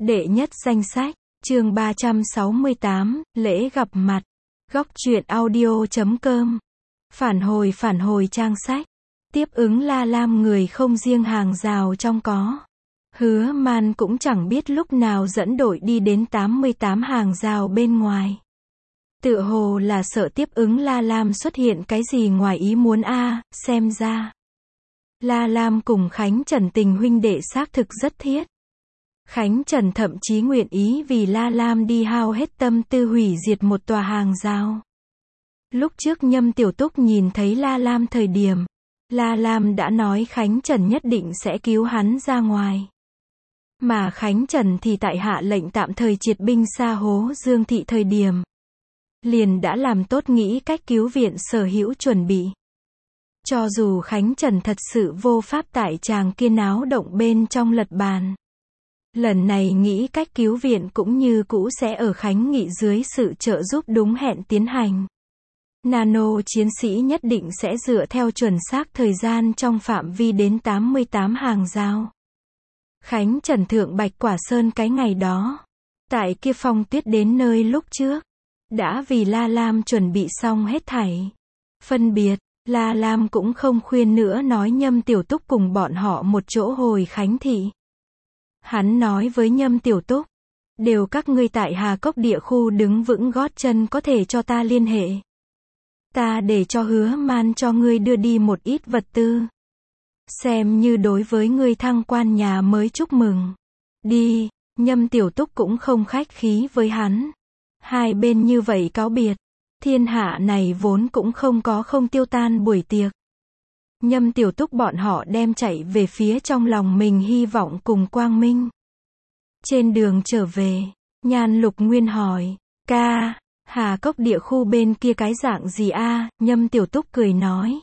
Đệ nhất danh sách, chương 368, lễ gặp mặt. Góc truyện audio.com. Phản hồi trang sách. Tiếp ứng La Lam người không riêng hàng rào trong có. Hứa Man cũng chẳng biết lúc nào dẫn đội đi đến 88 hàng rào bên ngoài. Tựa hồ là sợ tiếp ứng La Lam xuất hiện cái gì ngoài ý muốn xem ra. La Lam cùng Khánh Trần tình huynh đệ xác thực rất thiết. Khánh Trần thậm chí nguyện ý vì La Lam đi hao hết tâm tư hủy diệt một tòa hàng rào. Lúc trước Nhâm Tiểu Túc nhìn thấy La Lam thời điểm, La Lam đã nói Khánh Trần nhất định sẽ cứu hắn ra ngoài. Mà Khánh Trần thì tại hạ lệnh tạm thời triệt binh xa hố Dương Thị thời điểm, liền đã làm tốt nghĩ cách cứu viện sở hữu chuẩn bị. Cho dù Khánh Trần thật sự vô pháp tại chàng kia náo động bên trong lật bàn, lần này nghĩ cách cứu viện cũng như cũ sẽ ở Khánh Nghị dưới sự trợ giúp đúng hẹn tiến hành. Nano chiến sĩ nhất định sẽ dựa theo chuẩn xác thời gian trong phạm vi đến 88 hàng rào. Khánh Trần thượng Bạch Quả Sơn cái ngày đó, tại kia phong tuyết đến nơi lúc trước, đã vì La Lam chuẩn bị xong hết thảy. Phân biệt, La Lam cũng không khuyên nữa nói Nhâm Tiểu Túc cùng bọn họ một chỗ hồi Khánh Thị. Hắn nói với Nhâm Tiểu Túc, đều các ngươi tại Hà Cốc địa khu đứng vững gót chân có thể cho ta liên hệ. Ta để cho Hứa Man cho ngươi đưa đi một ít vật tư. Xem như đối với ngươi thăng quan nhà mới chúc mừng. Đi, Nhâm Tiểu Túc cũng không khách khí với hắn. Hai bên như vậy cáo biệt. Thiên hạ này vốn cũng không có không tiêu tan buổi tiệc. Nhâm Tiểu Túc bọn họ đem chạy về phía trong lòng mình hy vọng cùng quang minh. Trên đường trở về, Nhan Lục Nguyên hỏi, ca, Hà Cốc địa khu bên kia cái dạng gì Nhâm Tiểu Túc cười nói.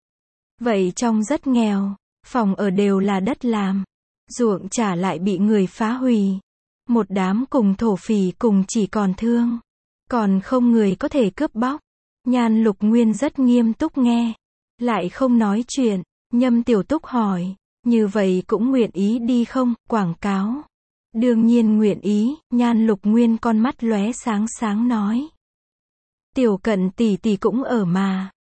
Vậy trong rất nghèo, phòng ở đều là đất làm, ruộng trả lại bị người phá hủy. Một đám cùng thổ phỉ cùng chỉ còn thương, còn không người có thể cướp bóc. Nhan Lục Nguyên rất nghiêm túc nghe, lại không nói chuyện. Nhâm Tiểu Túc hỏi, như vậy cũng nguyện ý đi không, quảng cáo. Đương nhiên nguyện ý, Nhan Lục Nguyên con mắt lóe sáng sáng nói. Tiểu Cận tỷ tỷ cũng ở mà.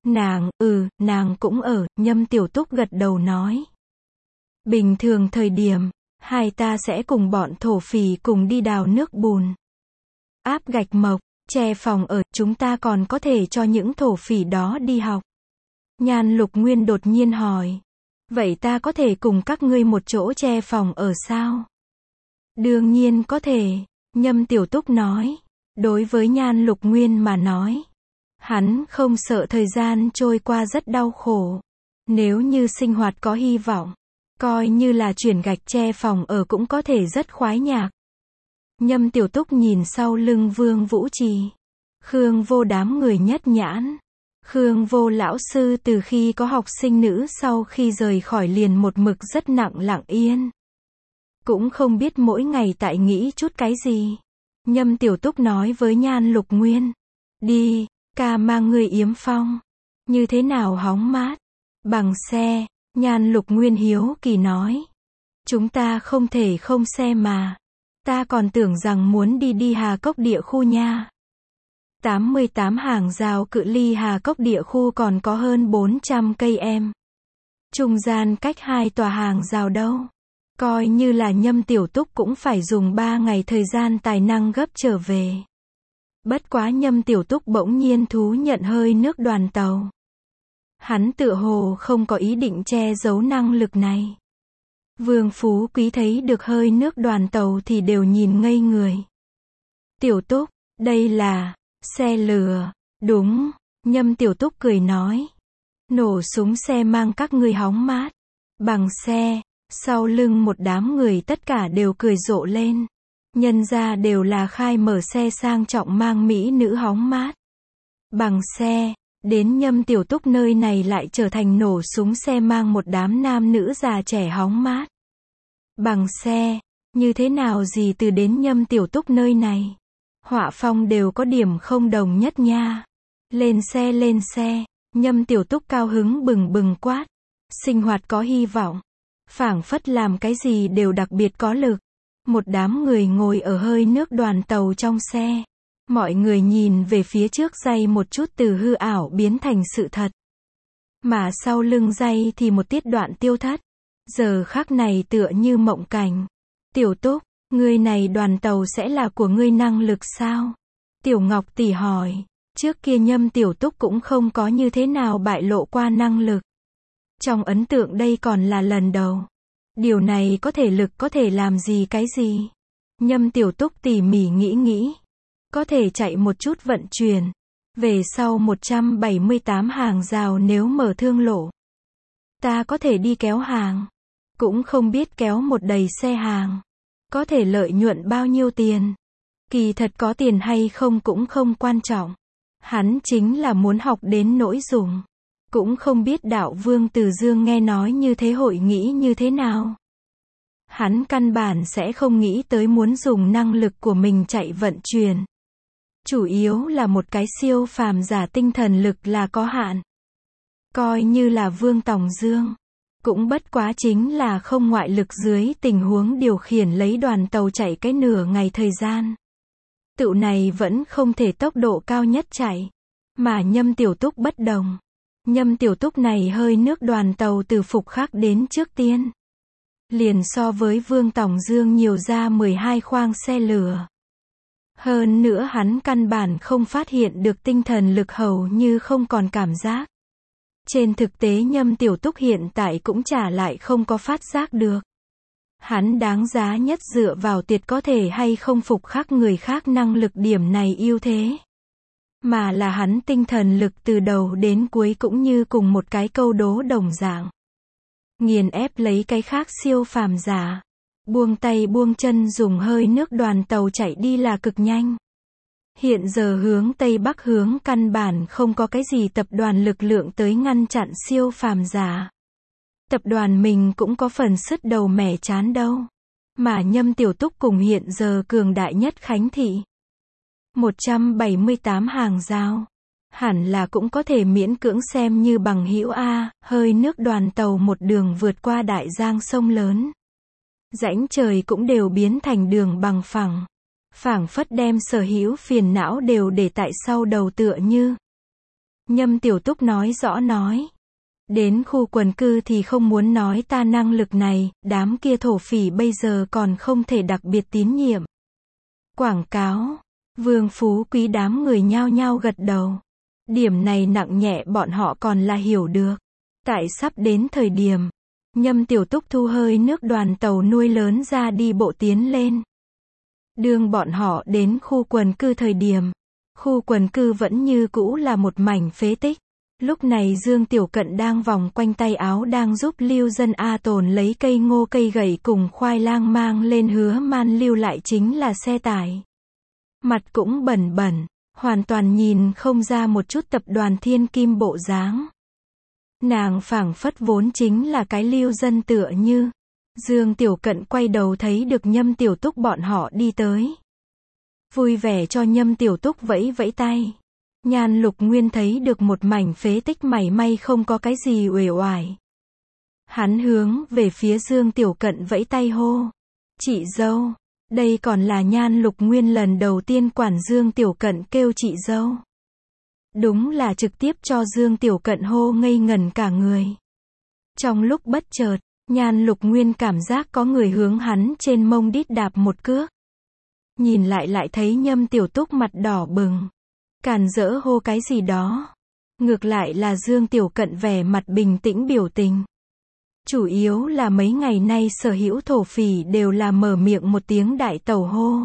Nàng cũng ở, Nhâm Tiểu Túc gật đầu nói. Bình thường thời điểm, hai ta sẽ cùng bọn thổ phỉ cùng đi đào nước bùn, áp gạch mộc, che phòng ở, chúng ta còn có thể cho những thổ phỉ đó đi học. Nhan Lục Nguyên đột nhiên hỏi, vậy ta có thể cùng các ngươi một chỗ che phòng ở sao? Đương nhiên có thể, Nhâm Tiểu Túc nói. Đối với Nhan Lục Nguyên mà nói, hắn không sợ thời gian trôi qua rất đau khổ. Nếu như sinh hoạt có hy vọng, coi như là chuyển gạch che phòng ở cũng có thể rất khoái nhạc. Nhâm Tiểu Túc nhìn sau lưng Vương Vũ Trì, Khương Vô đám người nhất nhãn. Khương Vô lão sư từ khi có học sinh nữ sau khi rời khỏi liền một mực rất lặng yên. Cũng không biết mỗi ngày tại nghĩ chút cái gì. Nhâm Tiểu Túc nói với Nhan Lục Nguyên, đi, ca mang người yếm phong. Như thế nào hóng mát? Bằng xe. Nhan Lục Nguyên hiếu kỳ nói, chúng ta không thể không xe mà. Ta còn tưởng rằng muốn đi Hà Cốc địa khu nha. 88 hàng rào cự ly Hà Cốc địa khu còn có hơn 400 cây em. Trung gian cách hai tòa hàng rào đâu. Coi như là Nhâm Tiểu Túc cũng phải dùng 3 ngày thời gian tài năng gấp trở về. Bất quá Nhâm Tiểu Túc bỗng nhiên thú nhận hơi nước đoàn tàu. Hắn tựa hồ không có ý định che giấu năng lực này. Vương Phú Quý thấy được hơi nước đoàn tàu thì đều nhìn ngây người. Tiểu Túc, đây là xe lửa. Đúng, Nhâm Tiểu Túc cười nói. Nổ súng xe mang các ngươi hóng mát. Bằng xe. Sau lưng một đám người tất cả đều cười rộ lên. Nhân ra đều là khai mở xe sang trọng mang mỹ nữ hóng mát. Bằng xe, đến Nhâm Tiểu Túc nơi này lại trở thành nổ súng xe mang một đám nam nữ già trẻ hóng mát. Bằng xe, như thế nào gì từ đến Nhâm Tiểu Túc nơi này. Họa phong đều có điểm không đồng nhất nha. Lên xe, Nhâm Tiểu Túc cao hứng bừng quát. Sinh hoạt có hy vọng. Phảng phất làm cái gì đều đặc biệt có lực. Một đám người ngồi ở hơi nước đoàn tàu trong xe. Mọi người nhìn về phía trước giây một chút từ hư ảo biến thành sự thật. Mà sau lưng giây thì một tiết đoạn tiêu thất. Giờ khắc này tựa như mộng cảnh. Tiểu Túc, ngươi này đoàn tàu sẽ là của ngươi năng lực sao? Tiểu Ngọc tỷ hỏi. Trước kia Nhâm Tiểu Túc cũng không có như thế nào bại lộ qua năng lực. Trong ấn tượng đây còn là lần đầu. Điều này có thể lực có thể làm gì cái gì? Nhâm Tiểu Túc tỉ mỉ nghĩ. Có thể chạy một chút vận chuyển. Về sau 178 hàng rào nếu mở thương lộ. Ta có thể đi kéo hàng. Cũng không biết kéo một đầy xe hàng. Có thể lợi nhuận bao nhiêu tiền. Kỳ thật có tiền hay không cũng không quan trọng. Hắn chính là muốn học đến nỗi dùng. Cũng không biết đạo Vương Từ Dương nghe nói như thế hội nghĩ như thế nào. Hắn căn bản sẽ không nghĩ tới muốn dùng năng lực của mình chạy vận chuyển. Chủ yếu là một cái siêu phàm giả tinh thần lực là có hạn. Coi như là Vương Tòng Dương. Cũng bất quá chính là không ngoại lực dưới tình huống điều khiển lấy đoàn tàu chạy cái nửa ngày thời gian. Tựu này vẫn không thể tốc độ cao nhất chạy. Mà Nhâm Tiểu Túc bất đồng. Nhâm Tiểu Túc này hơi nước đoàn tàu từ phục khắc đến trước tiên. Liền so với Vương Tòng Dương nhiều ra 12 khoang xe lửa. Hơn nữa hắn căn bản không phát hiện được tinh thần lực hầu như không còn cảm giác. Trên thực tế Nhâm Tiểu Túc hiện tại cũng trả lại không có phát giác được. Hắn đáng giá nhất dựa vào tiệt có thể hay không phục khắc người khác năng lực điểm này ưu thế. Mà là hắn tinh thần lực từ đầu đến cuối cũng như cùng một cái câu đố đồng dạng. Nghiền ép lấy cái khác siêu phàm giả. Buông tay buông chân dùng hơi nước đoàn tàu chạy đi là cực nhanh. Hiện giờ hướng Tây Bắc hướng căn bản không có cái gì tập đoàn lực lượng tới ngăn chặn siêu phàm giả. Tập đoàn mình cũng có phần sứt đầu mẻ chán đâu. Mà Nhâm Tiểu Túc cùng hiện giờ cường đại nhất Khánh Thị. 178 hàng rào. Hẳn là cũng có thể miễn cưỡng xem như bằng hữu A, hơi nước đoàn tàu một đường vượt qua đại giang sông lớn. Rãnh trời cũng đều biến thành đường bằng phẳng. Phảng phất đem sở hữu phiền não đều để tại sau đầu tựa như. Nhâm Tiểu Túc nói rõ nói. Đến khu quần cư thì không muốn nói ta năng lực này, đám kia thổ phỉ bây giờ còn không thể đặc biệt tín nhiệm. Quảng cáo. Vương Phú Quý đám người nhao nhao gật đầu. Điểm này nặng nhẹ bọn họ còn là hiểu được. Tại sắp đến thời điểm, Nhâm Tiểu Túc thu hơi nước đoàn tàu nuôi lớn ra đi bộ tiến lên. Đương bọn họ đến khu quần cư thời điểm, khu quần cư vẫn như cũ là một mảnh phế tích. Lúc này Dương Tiểu Cận đang vòng quanh tay áo đang giúp lưu dân A Tồn lấy cây ngô cây gậy cùng khoai lang mang lên hứa man lưu lại chính là xe tải. Mặt cũng bẩn bẩn, hoàn toàn nhìn không ra một chút tập đoàn thiên kim bộ dáng. Nàng phảng phất vốn chính là cái lưu dân tựa như. Dương Tiểu Cận quay đầu thấy được Nhâm Tiểu Túc bọn họ đi tới. Vui vẻ cho Nhâm Tiểu Túc vẫy vẫy tay. Nhan Lục Nguyên thấy được một mảnh phế tích mảy may không có cái gì uể oải. Hắn hướng về phía Dương Tiểu Cận vẫy tay hô. Chị dâu. Đây còn là Nhan Lục Nguyên lần đầu tiên quản Dương Tiểu Cận kêu chị dâu. Đúng là trực tiếp cho Dương Tiểu Cận hô ngây ngẩn cả người. Trong lúc bất chợt, Nhan Lục Nguyên cảm giác có người hướng hắn trên mông đít đạp một cước. Nhìn lại thấy Nhâm Tiểu Túc mặt đỏ bừng. Càn rỡ hô cái gì đó. Ngược lại là Dương Tiểu Cận vẻ mặt bình tĩnh biểu tình. Chủ yếu là mấy ngày nay sở hữu thổ phỉ đều là mở miệng một tiếng đại tẩu hô.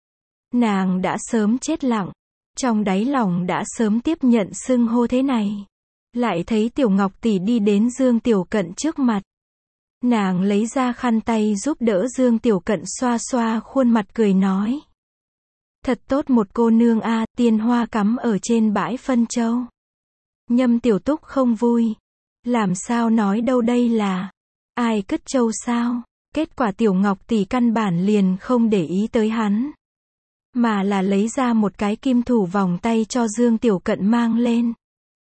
Nàng đã sớm chết lặng. Trong đáy lòng đã sớm tiếp nhận xưng hô thế này. Lại thấy Tiểu Ngọc tỷ đi đến Dương Tiểu Cận trước mặt. Nàng lấy ra khăn tay giúp đỡ Dương Tiểu Cận xoa xoa khuôn mặt cười nói. Thật tốt một cô nương a, tiên hoa cắm ở trên bãi phân châu. Nhâm Tiểu Túc không vui. Làm sao nói đâu đây là ai cất châu sao? Kết quả Tiểu Ngọc tỷ căn bản liền không để ý tới hắn. Mà là lấy ra một cái kim thủ vòng tay cho Dương Tiểu Cận mang lên.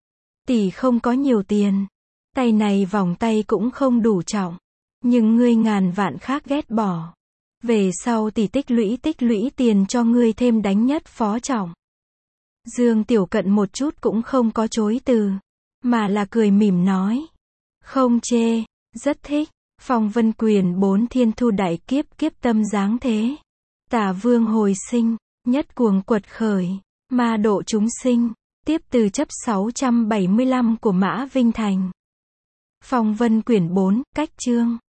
Tỷ không có nhiều tiền. Tay này vòng tay cũng không đủ trọng. Nhưng ngươi ngàn vạn khác ghét bỏ. Về sau tỷ tích lũy tiền cho ngươi thêm đánh nhất phó trọng. Dương Tiểu Cận một chút cũng không có chối từ, mà là cười mỉm nói. Không chê, rất thích. Phong Vân Quyền 4 thiên thu đại kiếp kiếp tâm dáng thế. Tả vương hồi sinh, nhất cuồng quật khởi, ma độ chúng sinh, tiếp từ chấp 675 của Mã Vinh Thành. Phong Vân Quyển 4, cách chương.